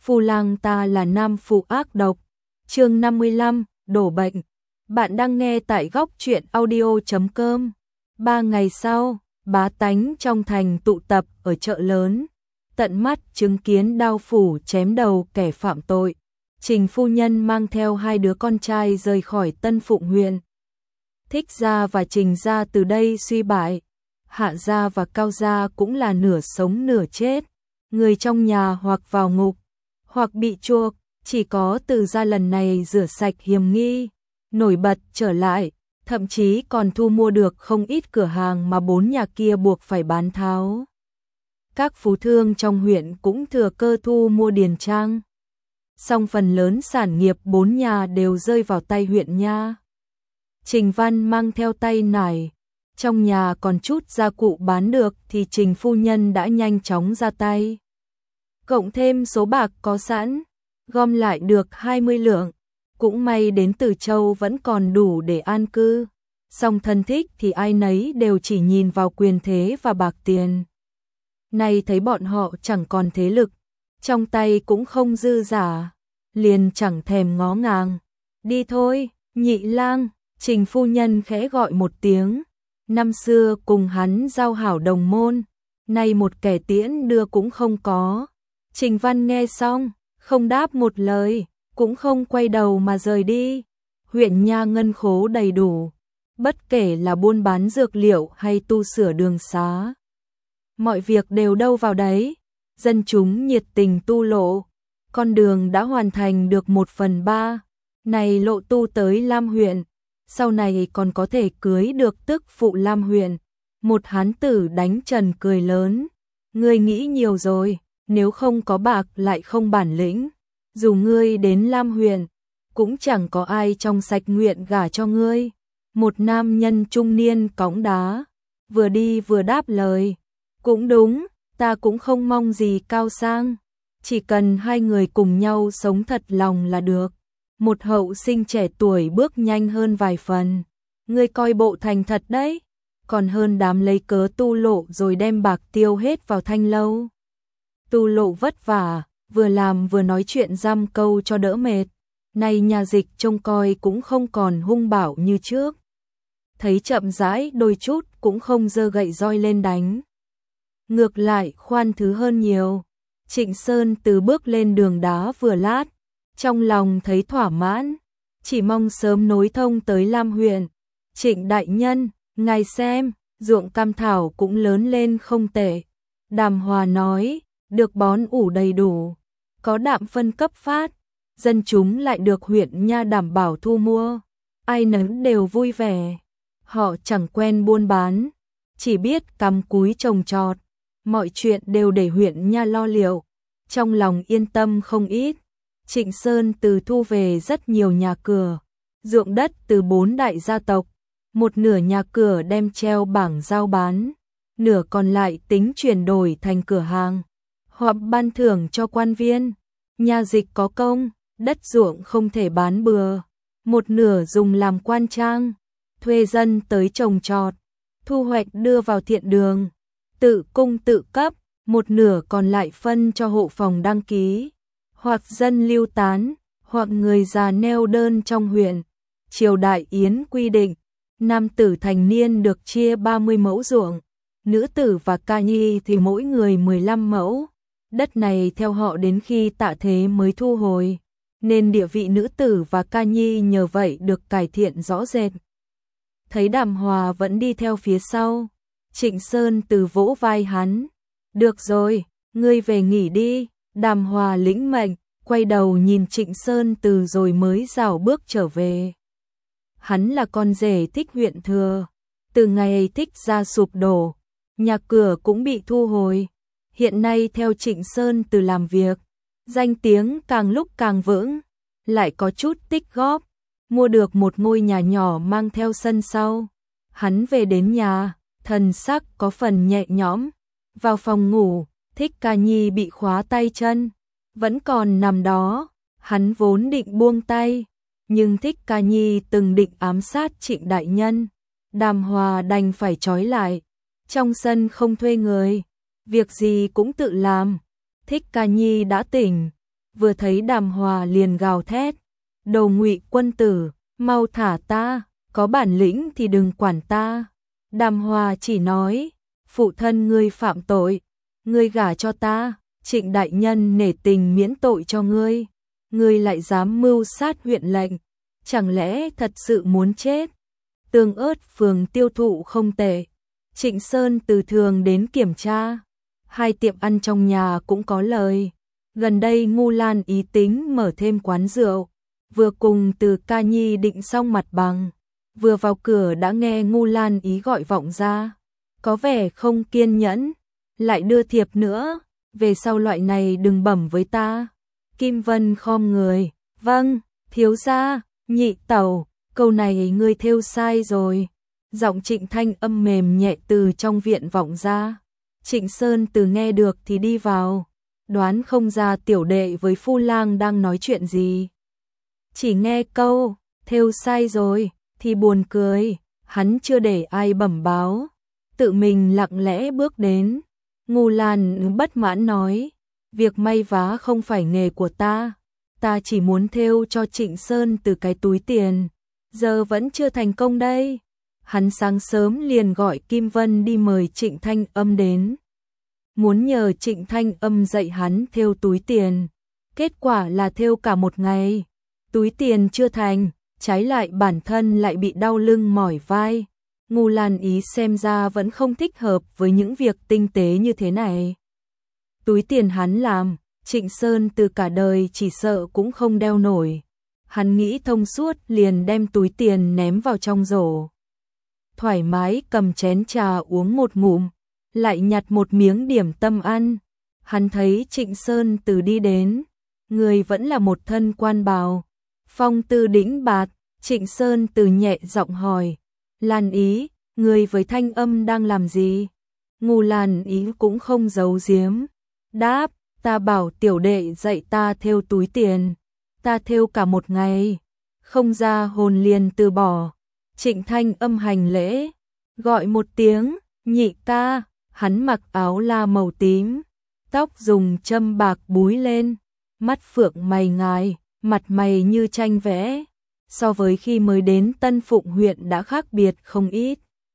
Phu lang ta là nam phụ ác độc. Chương 55, đổ bệnh. Bạn đang nghe tại góc truyện audio.com. 3 ngày sau, bá tánh trong thành tụ tập ở chợ lớn, tận mắt chứng kiến đao phủ chém đầu kẻ phạm tội. Trình phu nhân mang theo 2 đứa con trai rời khỏi Tân Phụng huyện. Thích gia và Trình gia từ đây suy bại, Hạ gia và Cao gia cũng là nửa sống nửa chết. Người trong nhà hoặc vào ngục, hoặc bị chuộc, chỉ có Từ gia lần này rửa sạch hiểm nghi, nổi bật trở lại, thậm chí còn thu mua được không ít cửa hàng mà 4 nhà kia buộc phải bán tháo. Các phú thương trong huyện cũng thừa cơ thu mua điền trang. Song phần lớn sản nghiệp 4 nhà đều rơi vào tay huyện nha. Trình Văn mang theo tay nải, trong nhà còn chút gia cụ bán được thì Trình phu nhân đã nhanh chóng ra tay. Cộng thêm số bạc có sẵn, gom lại được 20 lượng, cũng may đến Từ Châu vẫn còn đủ để an cư. Song thân thích thì ai nấy đều chỉ nhìn vào quyền thế và bạc tiền. Nay thấy bọn họ chẳng còn thế lực, trong tay cũng không dư giả, liền chẳng thèm ngó ngàng. Đi thôi, Nhị lang, Trình phu nhân khẽ gọi một tiếng. Năm xưa cùng hắn giao hảo đồng môn, nay một kẻ tiễn đưa cũng không có. Trình Văn nghe xong, không đáp một lời, cũng không quay đầu mà rời đi. Huyện nha ngân khố đầy đủ, bất kể là buôn bán dược liệu hay tu sửa đường xá. Mọi việc đều đâu vào đấy, dân chúng nhiệt tình tu lộ, con đường đã hoàn thành được 1/3, này lộ tu tới Lam huyện, sau này còn có thể cưới được tức phụ Lam huyện. Một hán tử đánh trần cười lớn, ngươi nghĩ nhiều rồi, nếu không có bạc lại không bản lĩnh, dù ngươi đến Lam huyện, cũng chẳng có ai trong sạch nguyện gả cho ngươi. Một nam nhân trung niên cõng đá, vừa đi vừa đáp lời, cũng đúng, ta cũng không mong gì cao sang, chỉ cần 2 người cùng nhau sống thật lòng là được. Một hậu sinh trẻ tuổi bước nhanh hơn vài phần, ngươi coi bộ thành thật đấy, còn hơn đám lấy cớ tu lộ rồi đem bạc tiêu hết vào thanh lâu. Tu lộ vất vả, vừa làm vừa nói chuyện dăm câu cho đỡ mệt, nay nhà dịch trông coi cũng không còn hung bạo như trước. Thấy chậm rãi đôi chút cũng không giơ gậy roi lên đánh. Ngược lại khoan thứ hơn nhiều. Trịnh Sơn từ bước lên đường đá vừa lát, trong lòng thấy thỏa mãn, chỉ mong sớm nối thông tới Lam huyện. Trịnh đại nhân, ngài xem, ruộng cam thảo cũng lớn lên không tệ. Đàm Hòa nói, được bón ủ đầy đủ, có đạm phân cấp phát, dân chúng lại được huyện nha đảm bảo thu mua, ai nấy đều vui vẻ. Họ chẳng quen buôn bán, chỉ biết cắm cúi trồng trọt, mọi chuyện đều để huyện nha lo liệu, trong lòng yên tâm không ít. Trịnh Sơn từ thu về rất nhiều nhà cửa, ruộng đất từ 4 đại gia tộc, một nửa nhà cửa đem treo bảng giao bán, nửa còn lại tính chuyển đổi thành cửa hàng, hoặc ban thưởng cho quan viên. Nhà dịch có công, đất ruộng không thể bán bừa, một nửa dùng làm quan trang, thuê dân tới trồng trọt, thu hoạch đưa vào thiện đường, tự cung tự cấp, một nửa còn lại phân cho hộ phòng đăng ký, hoặc dân lưu tán, hoặc người già neo đơn trong huyện. Triều đại yến quy định, nam tử thành niên được chia 30 mẫu ruộng, nữ tử và ca nhi thì mỗi người 15 mẫu. Đất này theo họ đến khi Tạ Thế mới thu hồi, nên địa vị nữ tử và ca nhi nhờ vậy được cải thiện rõ rệt. Thấy Đàm Hòa vẫn đi theo phía sau, Trịnh Sơn từ vỗ vai hắn, được rồi, ngươi về nghỉ đi. Đàm Hòa lĩnh mệnh, quay đầu nhìn Trịnh Sơn từ rồi mới rảo bước trở về. Hắn là con rể Thích huyện thừa, từ ngày Thích gia sụp đổ, nhà cửa cũng bị thu hồi. Hiện nay theo Trịnh Sơn từ làm việc, danh tiếng càng lúc càng vững, lại có chút tích góp, mua được một ngôi nhà nhỏ mang theo sân sau. Hắn về đến nhà, thần sắc có phần nhẹ nhõm, vào phòng ngủ. Thích ca nhi bị khóa tay chân, vẫn còn nằm đó, hắn vốn định buông tay, nhưng Thích ca nhi từng định ám sát Trịnh đại nhân, Đàm Hòa đành phải trói lại. Trong sân không thuê người, việc gì cũng tự làm. Thích ca nhi đã tỉnh, vừa thấy Đàm Hòa liền gào thét, đồ Ngụy quân tử, mau thả ta, có bản lĩnh thì đừng quản ta. Đàm Hòa chỉ nói, phụ thân ngươi phạm tội, ngươi gả cho ta, Trịnh đại nhân nể tình miễn tội cho ngươi, ngươi lại dám mưu sát huyện lệnh, chẳng lẽ thật sự muốn chết? Tương ớt phường tiêu thụ không tệ. Trịnh Sơn từ thường đến kiểm tra, hai tiệm ăn trong nhà cũng có lời. Gần đây Ngu Lan ý tính mở thêm quán rượu, vừa cùng Từ Ca Nhi định xong mặt bằng, vừa vào cửa đã nghe Ngu Lan ý gọi vọng ra, có vẻ không kiên nhẫn, lại đưa thiệp nữa, về sau loại này đừng bẩm với ta. Kim Vân khom người, vâng, thiếu gia, nhị tẩu, câu này ngươi thêu sai rồi. Giọng Trịnh Thanh âm mềm nhẹ từ trong viện vọng ra. Trịnh Sơn từ nghe được thì đi vào, đoán không ra tiểu đệ với Phu Lang đang nói chuyện gì. Chỉ nghe câu, thêu sai rồi, thì buồn cười, hắn chưa để ai bẩm báo, tự mình lặng lẽ bước đến. Ngu Lan bất mãn nói, việc may vá không phải nghề của ta chỉ muốn thêu cho Trịnh Sơn từ cái túi tiền, giờ vẫn chưa thành công đây. Hắn sáng sớm liền gọi Kim Vân đi mời Trịnh Thanh Âm đến, muốn nhờ Trịnh Thanh Âm dạy hắn thêu túi tiền. Kết quả là thêu cả một ngày, túi tiền chưa thành, trái lại bản thân lại bị đau lưng mỏi vai. Ngu Lan ý xem ra vẫn không thích hợp với những việc tinh tế như thế này. Túi tiền hắn làm, Trịnh Sơn từ cả đời chỉ sợ cũng không đeo nổi. Hắn nghĩ thông suốt liền đem túi tiền ném vào trong rổ. Thoải mái cầm chén trà uống một ngụm, lại nhặt một miếng điểm tâm ăn. Hắn thấy Trịnh Sơn từ đi đến, người vẫn là một thân quan bào, phong tư đĩnh bạt. Trịnh Sơn từ nhẹ giọng hỏi, Lan ý, người với Thanh Âm đang làm gì? Ngu Lan ý cũng không giấu giếm, đáp, ta bảo tiểu đệ dạy ta thêu túi tiền, ta thêu cả một ngày, không ra hồn liền từ bỏ. Trịnh Thanh Âm hành lễ, gọi một tiếng, nhị ca. Hắn mặc áo la màu tím, tóc dùng châm bạc búi lên, mắt phượng mày ngài, mặt mày như tranh vẽ, so với khi mới đến Tân Phụng huyện đã khác biệt không ít.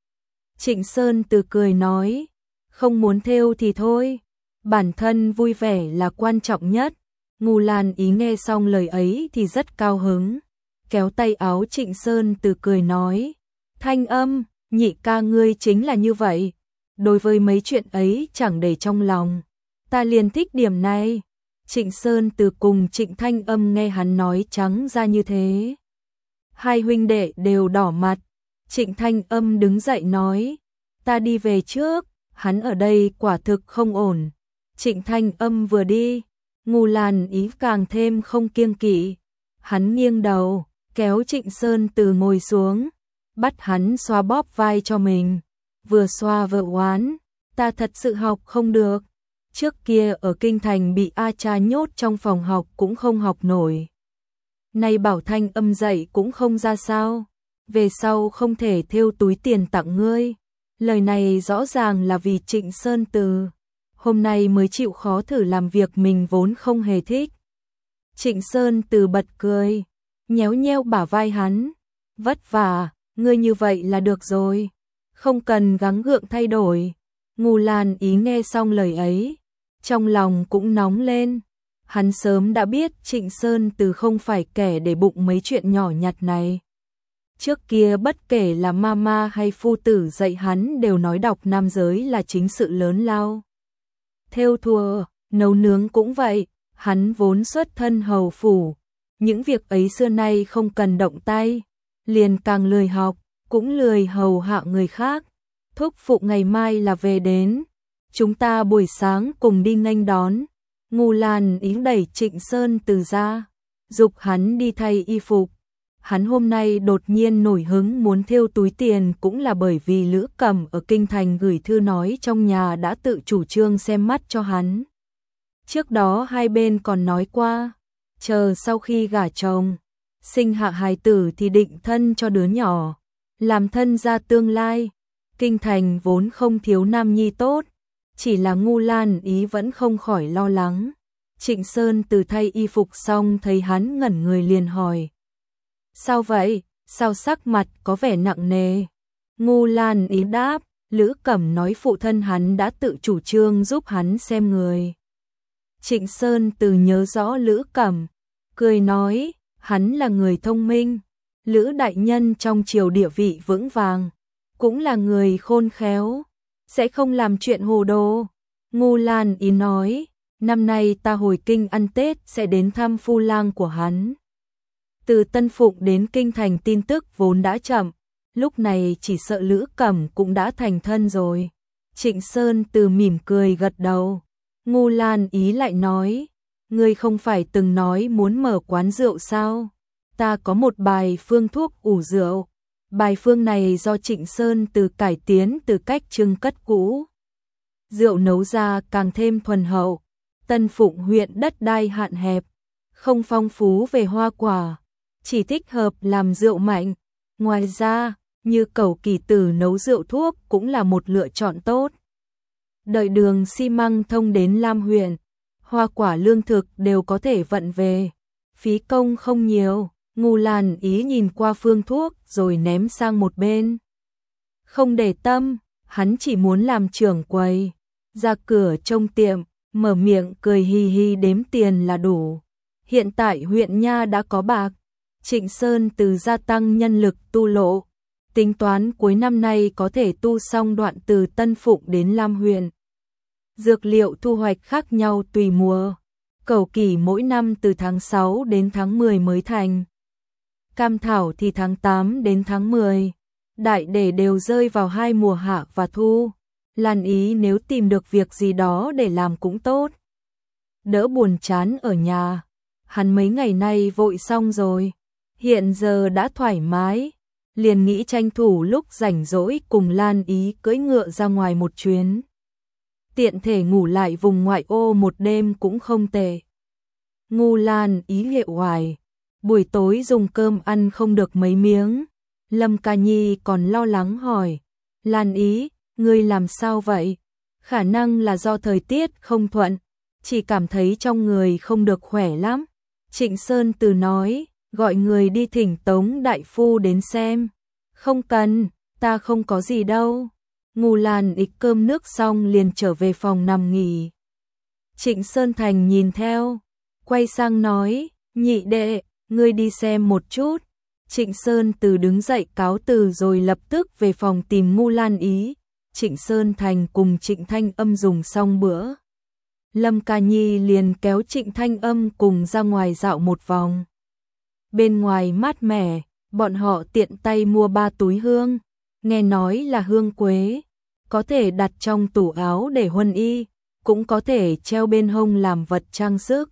Trịnh Sơn từ cười nói, không muốn thêu thì thôi, bản thân vui vẻ là quan trọng nhất. Ngu Lan ý nghe xong lời ấy thì rất cao hứng, kéo tay áo Trịnh Sơn từ cười nói, Thanh Âm, nhị ca ngươi chính là như vậy, đối với mấy chuyện ấy chẳng để trong lòng, ta liền thích điểm này. Trịnh Sơn từ cùng Trịnh Thanh Âm nghe hắn nói trắng ra như thế, hai huynh đệ đều đỏ mặt. Trịnh Thanh Âm đứng dậy nói, ta đi về trước, hắn ở đây quả thực không ổn. Trịnh Thanh Âm vừa đi, Ngu Lan ý càng thêm không kiêng kỵ, hắn nghiêng đầu, kéo Trịnh Sơn từ ngồi xuống, bắt hắn xoa bóp vai cho mình, vừa xoa vừa oán, ta thật sự học không được, trước kia ở kinh thành bị A Cha nhốt trong phòng học cũng không học nổi, nay bảo Thanh Âm dạy cũng không ra sao, về sau không thể thêu túi tiền tặng ngươi. Lời này rõ ràng là vì Trịnh Sơn từ hôm nay mới chịu khó thử làm việc mình vốn không hề thích. Trịnh Sơn từ bật cười, nhéo nheo bả vai hắn, vất vả, ngươi như vậy là được rồi, không cần gắng gượng thay đổi. Ngu Lan ý nghe xong lời ấy, trong lòng cũng nóng lên, hắn sớm đã biết Trịnh Sơn từ không phải kẻ để bụng mấy chuyện nhỏ nhặt này. Trước kia bất kể là mama hay phu tử dạy hắn đều nói đọc nam giới là chính sự lớn lao. Thêu thùa, nấu nướng cũng vậy, hắn vốn xuất thân hầu phủ, những việc ấy xưa nay không cần động tay, liền càng lười học, cũng lười hầu hạ người khác. Thúc phụ ngày mai là về đến, chúng ta buổi sáng cùng đi nghênh đón. Ngu Lan ý đẩy Trịnh Sơn từ ra, giục hắn đi thay y phục. Hắn hôm nay đột nhiên nổi hứng muốn thêu túi tiền cũng là bởi vì Lữ Cẩm ở kinh thành gửi thư nói trong nhà đã tự chủ trương xem mắt cho hắn. Trước đó hai bên còn nói qua, chờ sau khi gả chồng, sinh hạ hài tử thì định thân cho đứa nhỏ, làm thân gia tương lai. Kinh thành vốn không thiếu nam nhi tốt, chỉ là Ngu Lan ý vẫn không khỏi lo lắng. Trịnh Sơn Từ thay y phục xong thấy hắn ngẩn người liền hỏi. Sao vậy? Sao sắc mặt có vẻ nặng nề? Ngô Lan Ý đáp, Lữ Cẩm nói phụ thân hắn đã tự chủ trương giúp hắn xem người. Trịnh Sơn Từ nhớ rõ Lữ Cẩm, cười nói, hắn là người thông minh, Lữ đại nhân trong triều địa vị vững vàng, cũng là người khôn khéo, sẽ không làm chuyện hồ đồ. Ngô Lan Ý nói, năm nay ta hồi kinh ăn Tết sẽ đến thăm phu lang của hắn. Từ Tân Phụng đến kinh thành tin tức vốn đã chậm, lúc này chỉ sợ Lữ Cẩm cũng đã thành thân rồi. Trịnh Sơn Từ mỉm cười gật đầu. Ngô Lan Ý lại nói, ngươi không phải từng nói muốn mở quán rượu sao? Ta có một bài phương thuốc ủ rượu. Bài phương này do Trịnh Sơn Từ cải tiến từ cách trưng cất cũ. Rượu nấu ra càng thêm thuần hậu. Tân Phụng huyện đất đai hạn hẹp, không phong phú về hoa quả, chỉ thích hợp làm rượu mạnh. Ngoài ra, như cẩu kỳ tử nấu rượu thuốc cũng là một lựa chọn tốt. Đợi đường xi măng thông đến Lam huyện, hoa quả lương thực đều có thể vận về, phí công không nhiều. Ngô Lan Ý nhìn qua phương thuốc rồi ném sang một bên. Không để tâm, hắn chỉ muốn làm trưởng quầy, ra cửa trông tiệm, mở miệng cười hi hi đếm tiền là đủ. Hiện tại huyện nha đã có bạc, Trịnh Sơn Từ gia tăng nhân lực tu lộ, tính toán cuối năm nay có thể tu xong đoạn từ Tân Phụng đến Lam huyện. Dược liệu thu hoạch khác nhau tùy mùa, cẩu kỳ mỗi năm từ tháng 6 đến tháng 10 mới thành. Cam thảo thì tháng 8 đến tháng 10, đại để đều rơi vào hai mùa hạ và thu. Lan Ý nếu tìm được việc gì đó để làm cũng tốt. Đỡ buồn chán ở nhà, hắn mấy ngày nay vội xong rồi, hiện giờ đã thoải mái, liền nghĩ tranh thủ lúc rảnh rỗi cùng Lan Ý cưỡi ngựa ra ngoài một chuyến. Tiện thể ngủ lại vùng ngoại ô một đêm cũng không tệ. Ngô Lan Ý hệ hoài, buổi tối dùng cơm ăn không được mấy miếng. Lâm Ca Nhi còn lo lắng hỏi, Lan Ý, ngươi làm sao vậy? Khả năng là do thời tiết không thuận, chỉ cảm thấy trong người không được khỏe lắm. Trịnh Sơn Từ nói, gọi người đi thỉnh Tống đại phu đến xem. Không cần, ta không có gì đâu. Ngô Lan Ý cơm nước xong liền trở về phòng nằm nghỉ. Trịnh Sơn Thành nhìn theo, quay sang nói, nhị đệ, ngươi đi xem một chút. Trịnh Sơn Từ đứng dậy cáo từ rồi lập tức về phòng tìm Ngô Lan Ý. Trịnh Sơn Thành cùng Trịnh Thanh Âm dùng xong bữa. Lâm Ca Nhi liền kéo Trịnh Thanh Âm cùng ra ngoài dạo một vòng. Bên ngoài mát mẻ, bọn họ tiện tay mua 3 túi hương, nghe nói là hương quế, có thể đặt trong tủ áo để huân y, cũng có thể treo bên hông làm vật trang sức.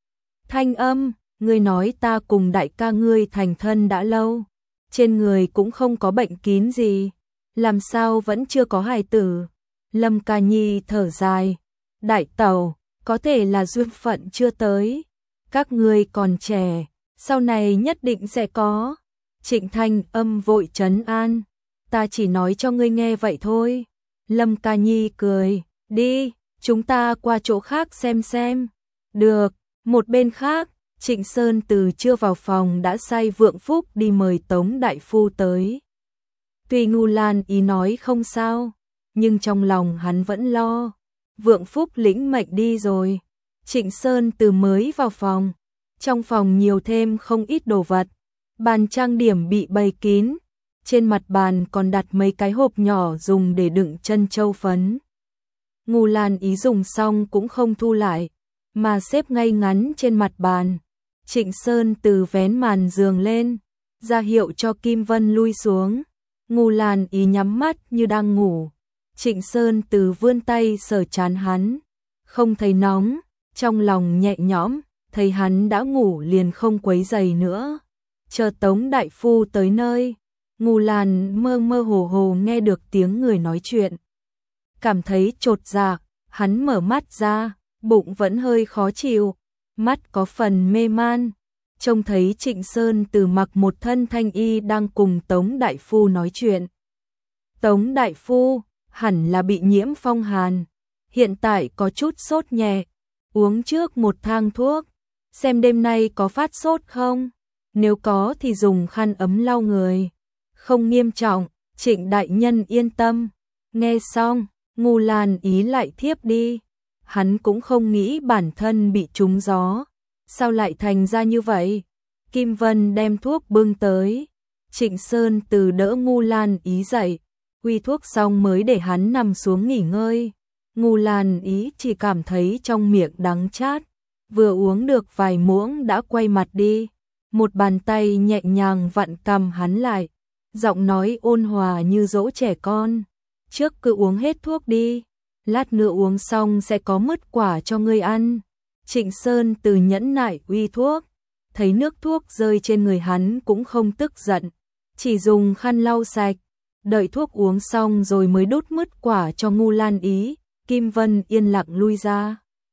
Thanh Âm, ngươi nói ta cùng đại ca ngươi thành thân đã lâu, trên người cũng không có bệnh kín gì, làm sao vẫn chưa có hài tử? Lâm Ca Nhi thở dài, đại tẩu, có thể là duyên phận chưa tới, các ngươi còn trẻ, sau này nhất định sẽ có. Trịnh Thanh Âm vội trấn an, ta chỉ nói cho ngươi nghe vậy thôi. Lâm Ca Nhi cười, đi, chúng ta qua chỗ khác xem. Được, một bên khác, Trịnh Sơn Từ chưa vào phòng đã sai Vượng Phúc đi mời Tống đại phu tới. Tuy Ngô Lan Ý nói không sao, nhưng trong lòng hắn vẫn lo. Vượng Phúc lĩnh mệnh đi rồi, Trịnh Sơn Từ mới vào phòng. Trong phòng nhiều thêm không ít đồ vật, bàn trang điểm bị bày kín, trên mặt bàn còn đặt mấy cái hộp nhỏ dùng để đựng chân châu phấn. Ngô Lan Ý dùng xong cũng không thu lại, mà xếp ngay ngắn trên mặt bàn. Trịnh Sơn Từ vén màn giường lên, ra hiệu cho Kim Vân lui xuống. Ngô Lan Ý nhắm mắt như đang ngủ. Trịnh Sơn Từ vươn tay sờ trán hắn, không thấy nóng, trong lòng nhẹ nhõm, thấy hắn đã ngủ liền không quấy rầy nữa. Chờ Tống đại phu tới nơi, Ngô Lan mơ mơ hồ hồ nghe được tiếng người nói chuyện. Cảm thấy chột dạ, hắn mở mắt ra, bụng vẫn hơi khó chịu, mắt có phần mê man. Trông thấy Trịnh Sơn Từ mặc một thân thanh y đang cùng Tống đại phu nói chuyện. Tống đại phu hẳn là bị nhiễm phong hàn, hiện tại có chút sốt nhẹ, uống trước một thang thuốc, xem đêm nay có phát sốt không, nếu có thì dùng khăn ấm lau người, không nghiêm trọng, Trịnh đại nhân yên tâm. Nghe xong, Ngô Lan Ý lại thiếp đi, hắn cũng không nghĩ bản thân bị trúng gió, sao lại thành ra như vậy. Kim Vân đem thuốc bưng tới, Trịnh Sơn Từ đỡ Ngô Lan Ý dậy, uy thuốc xong mới để hắn nằm xuống nghỉ ngơi. Ngô Lan Ý chỉ cảm thấy trong miệng đắng chát, vừa uống được vài muỗng đã quay mặt đi, một bàn tay nhẹ nhàng vặn cằm hắn lại, giọng nói ôn hòa như dỗ trẻ con, trước cứ uống hết thuốc đi, lát nữa uống xong sẽ có mứt quả cho ngươi ăn. Trịnh Sơn Từ nhẫn nại uy thuốc, thấy nước thuốc rơi trên người hắn cũng không tức giận, chỉ dùng khăn lau sạch, đợi thuốc uống xong rồi mới đút mứt quả cho Ngô Lan Ý. Kim Vân yên lặng lui ra,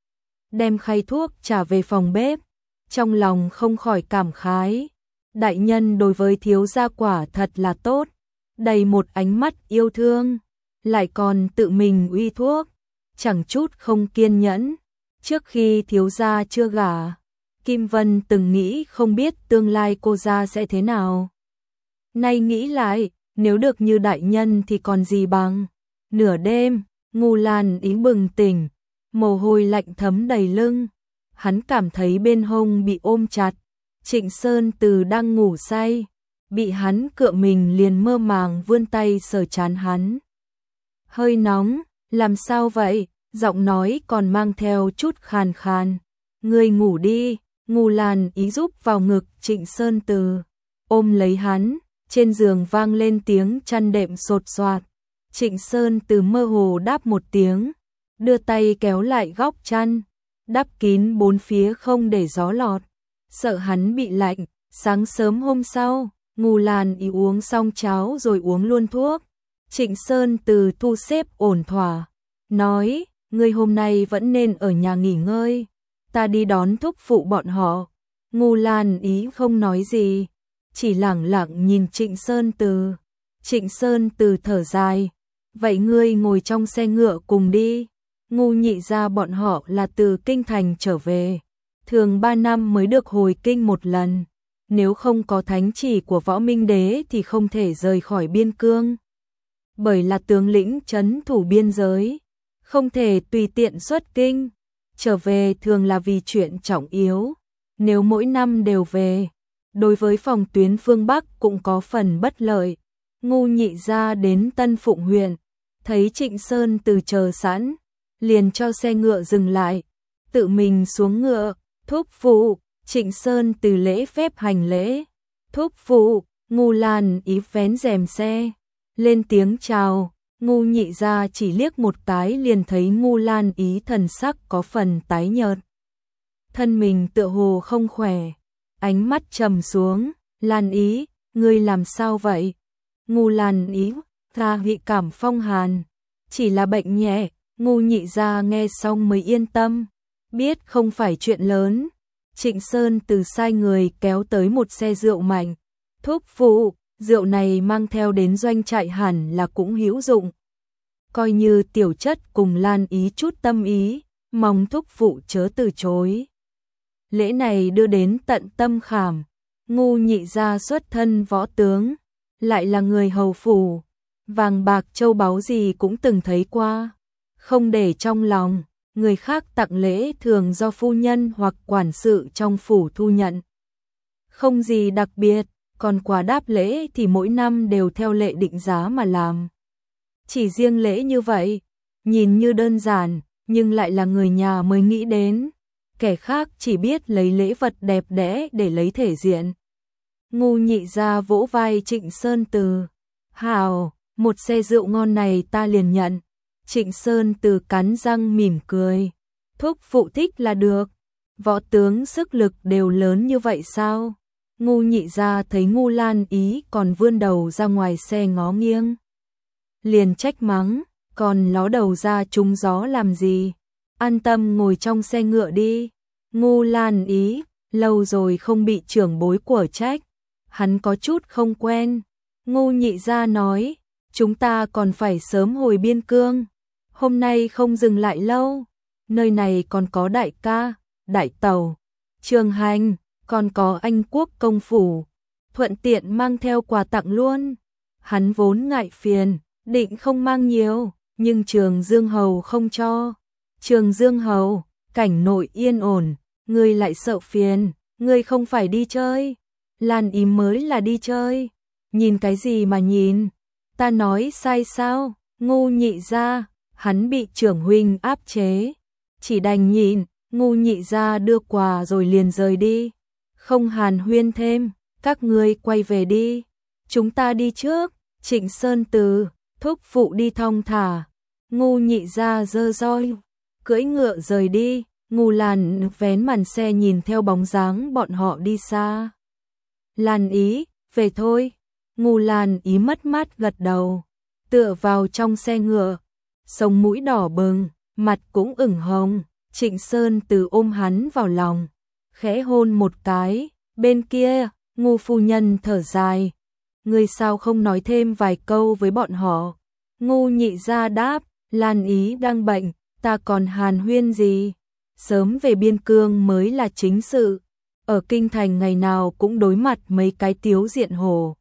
đem khay thuốc trả về phòng bếp, trong lòng không khỏi cảm khái, đại nhân đối với thiếu gia quả thật là tốt, đầy một ánh mắt yêu thương, lại còn tự mình uy thuốc, chẳng chút không kiên nhẫn. Trước khi thiếu gia chưa gả, Kim Vân từng nghĩ không biết tương lai cô gia sẽ thế nào. Nay nghĩ lại, nếu được như đại nhân thì còn gì bằng. Nửa đêm, Ngô Lan Ý bừng tỉnh, mồ hôi lạnh thấm đầy lưng, hắn cảm thấy bên hông bị ôm chặt, Trịnh Sơn Từ đang ngủ say, bị hắn cựa mình liền mơ màng vươn tay sờ trán hắn. Hơi nóng, làm sao vậy? Giọng nói còn mang theo chút khàn khàn. Ngươi ngủ đi. Ngô Lan Ý giúp vào ngực Trịnh Sơn Từ, ôm lấy hắn, trên giường vang lên tiếng chăn đệm sột soạt. Trịnh Sơn Từ mơ hồ đáp một tiếng, đưa tay kéo lại góc chăn, đắp kín bốn phía không để gió lọt, sợ hắn bị lạnh. Sáng sớm hôm sau, Ngô Lan Ý uống xong cháo rồi uống luôn thuốc. Trịnh Sơn Từ thu xếp ổn thỏa, nói, ngươi hôm nay vẫn nên ở nhà nghỉ ngơi, ta đi đón thúc phụ bọn họ. Ngô Lan Ý không nói gì, chỉ lẳng lặng nhìn Trịnh Sơn Từ. Trịnh Sơn Từ thở dài, vậy ngươi ngồi trong xe ngựa cùng đi. Ngô nhị gia bọn họ là từ kinh thành trở về, thường 3 năm mới được hồi kinh một lần, nếu không có thánh chỉ của Võ Minh Đế thì không thể rời khỏi biên cương. Bởi là tướng lĩnh trấn thủ biên giới, không thể tùy tiện xuất kinh, trở về thường là vì chuyện trọng yếu, nếu mỗi năm đều về, đối với phòng tuyến phương Bắc cũng có phần bất lợi. Ngô nhị gia đến Tân Phụng huyện, thấy Trịnh Sơn Từ chờ sẵn, liền cho xe ngựa dừng lại, tự mình xuống ngựa, thúc phụ. Trịnh Sơn Từ lễ phép hành lễ, thúc phụ. Ngô Lan Ý vén rèm xe, lên tiếng chào. Ngô nhị gia chỉ liếc một cái liền thấy Ngô Lan Ý thần sắc có phần tái nhợt, thân mình tựa hồ không khỏe, ánh mắt trầm xuống. Lan Ý, ngươi làm sao vậy? Ngô Lan Ý, ta bị cảm phong hàn, chỉ là bệnh nhẹ. Ngô nhị gia nghe xong mới yên tâm, biết không phải chuyện lớn. Trịnh Sơn Từ sai người kéo tới một xe rượu mạnh, thúc phụ, rượu này mang theo đến doanh trại hẳn là cũng hữu dụng. Coi như tiểu chất cùng Lan Ý chút tâm ý, mong thúc phụ chớ từ chối. Lễ này đưa đến tận tâm khảm. Ngô nhị gia xuất thân võ tướng, lại là người hầu phủ, vàng bạc châu báu gì cũng từng thấy qua, không để trong lòng. Người khác tặng lễ thường do phu nhân hoặc quản sự trong phủ thu nhận, không gì đặc biệt, còn quà đáp lễ thì mỗi năm đều theo lệ định giá mà làm. Chỉ riêng lễ như vậy, nhìn như đơn giản, nhưng lại là người nhà mới nghĩ đến, kẻ khác chỉ biết lấy lễ vật đẹp đẽ để lấy thể diện. Ngô nhị gia vỗ vai Trịnh Sơn Từ, hào, một xe rượu ngon này ta liền nhận. Trịnh Sơn Từ cắn răng mỉm cười, thúc phụ thích là được, võ tướng sức lực đều lớn như vậy sao? Ngô nhị gia thấy Ngô Lan Ý còn vươn đầu ra ngoài xe ngó nghiêng, liền trách mắng, còn ló đầu ra trúng gió làm gì? An tâm ngồi trong xe ngựa đi. Ngô Lan Ý, lâu rồi không bị trưởng bối của trách, hắn có chút không quen. Ngô nhị gia nói, chúng ta còn phải sớm hồi biên cương, hôm nay không dừng lại lâu, nơi này còn có đại ca, đại tàu, Trường Hành, còn có Anh Quốc công phủ, thuận tiện mang theo quà tặng luôn. Hắn vốn ngại phiền, định không mang nhiều, nhưng Trường Dương Hầu không cho. Trường Dương Hầu, cảnh nội yên ổn, ngươi lại sợ phiền, ngươi không phải đi chơi. Lan Ý mới là đi chơi. Nhìn cái gì mà nhìn? Ta nói sai sao? Ngu Nhị gia, hắn bị trưởng huynh áp chế. Chỉ đành nhìn, Ngu Nhị gia đưa quà rồi liền rời đi. Không hàn huyên thêm, các ngươi quay về đi. Chúng ta đi trước. Trịnh Sơn Từ, thúc phụ đi thong thả. Ngu Nhị gia giơ roi, cưỡi ngựa rời đi. Ngu Lan vén màn xe nhìn theo bóng dáng bọn họ đi xa. Lan Ý, về thôi. Ngu Lan Ý mất mát gật đầu, tựa vào trong xe ngựa, sống mũi đỏ bừng, mặt cũng ửng hồng. Trịnh Sơn Từ ôm hắn vào lòng, khẽ hôn một cái. Bên kia, Ngu phu nhân thở dài, ngươi sao không nói thêm vài câu với bọn họ? Ngu Nhị gia đáp, Lan Ý đang bệnh, ta còn hàn huyên gì? Sớm về biên cương mới là chính sự. Ở kinh thành ngày nào cũng đối mặt mấy cái tiếu diện hồ.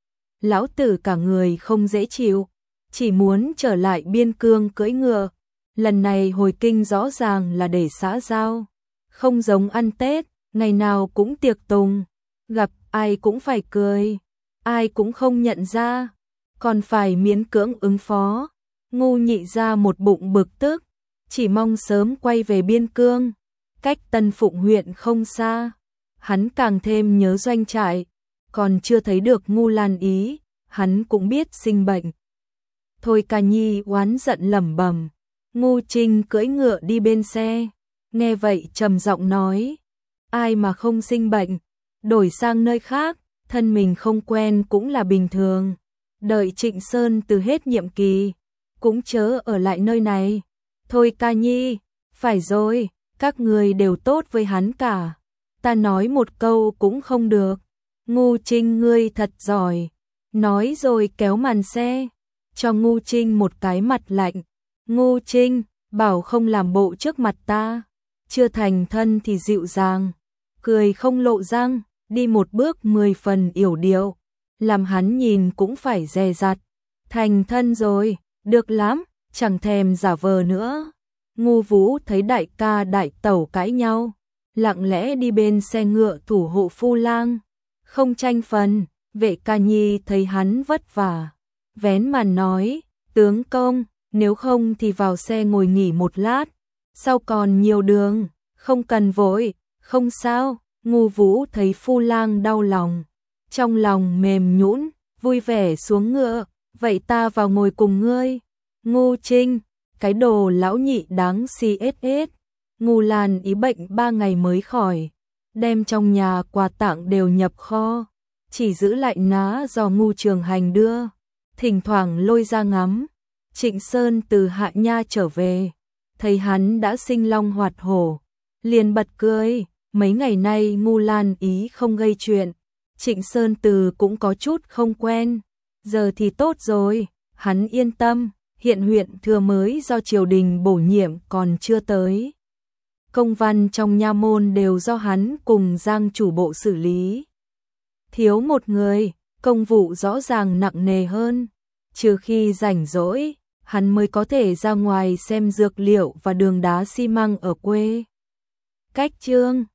Lão tử cả người không dễ chịu, chỉ muốn trở lại biên cương cưỡi ngựa. Lần này hồi kinh rõ ràng là để xã giao, không giống ăn Tết, ngày nào cũng tiệc tùng, gặp ai cũng phải cười, ai cũng không nhận ra, còn phải miễn cưỡng ứng phó. Ngu Nhị gia một bụng bực tức, chỉ mong sớm quay về biên cương, cách Tân Phụng huyện không xa. Hắn càng thêm nhớ doanh trại, còn chưa thấy được Ngu Lan Ý, hắn cũng biết sinh bệnh. Thôi Ca Nhi oán giận lẩm bẩm. Ngu Trinh cưỡi ngựa đi bên xe, nghe vậy trầm giọng nói, ai mà không sinh bệnh, đổi sang nơi khác, thân mình không quen cũng là bình thường. Đợi Trịnh Sơn Từ hết nhiệm kỳ, cũng chớ ở lại nơi này. Thôi Ca Nhi, phải rồi, các người đều tốt với hắn cả, ta nói một câu cũng không được. Ngu Trinh ngươi thật giỏi, nói rồi kéo màn xe, cho Ngu Trinh một cái mặt lạnh. Ngu Trinh, bảo không làm bộ trước mặt ta, chưa thành thân thì dịu dàng, cười không lộ răng, đi một bước 10 phần yểu điệu, làm hắn nhìn cũng phải dè dặt. Thành thân rồi, được lắm, chẳng thèm giả vờ nữa. Ngu Vũ thấy đại ca đại tẩu cãi nhau, lặng lẽ đi bên xe ngựa thủ hộ phu lang, không tranh phần. Vệ Ca Nhi thấy hắn vất vả, vén màn nói, tướng công, nếu không thì vào xe ngồi nghỉ một lát, sau còn nhiều đường, không cần vội. Không sao. Ngu Vũ thấy phu lang đau lòng, trong lòng mềm nhũn, vui vẻ xuống ngựa, vậy ta vào ngồi cùng ngươi. Ngu Trinh, cái đồ lão nhị đáng CSS. Ngu Lan Ý bệnh 3 ngày mới khỏi, đem trong nhà quà tặng đều nhập kho, chỉ giữ lại ná do Ngu Trường Hành đưa, thỉnh thoảng lôi ra ngắm. Trịnh Sơn từ Hạ Nha trở về, thấy hắn đã sinh long hoạt hổ, liền bật cười. Mấy ngày nay Ngu Lan Ý không gây chuyện, Trịnh Sơn Từ cũng có chút không quen, giờ thì tốt rồi, hắn yên tâm. Hiện huyện thừa mới do triều đình bổ nhiệm còn chưa tới, công văn trong nha môn đều do hắn cùng Giang chủ bộ xử lý. Thiếu một người, công vụ rõ ràng nặng nề hơn, trừ khi rảnh rỗi, hắn mới có thể ra ngoài xem dược liệu và đường đá xi măng ở quê. Cách chương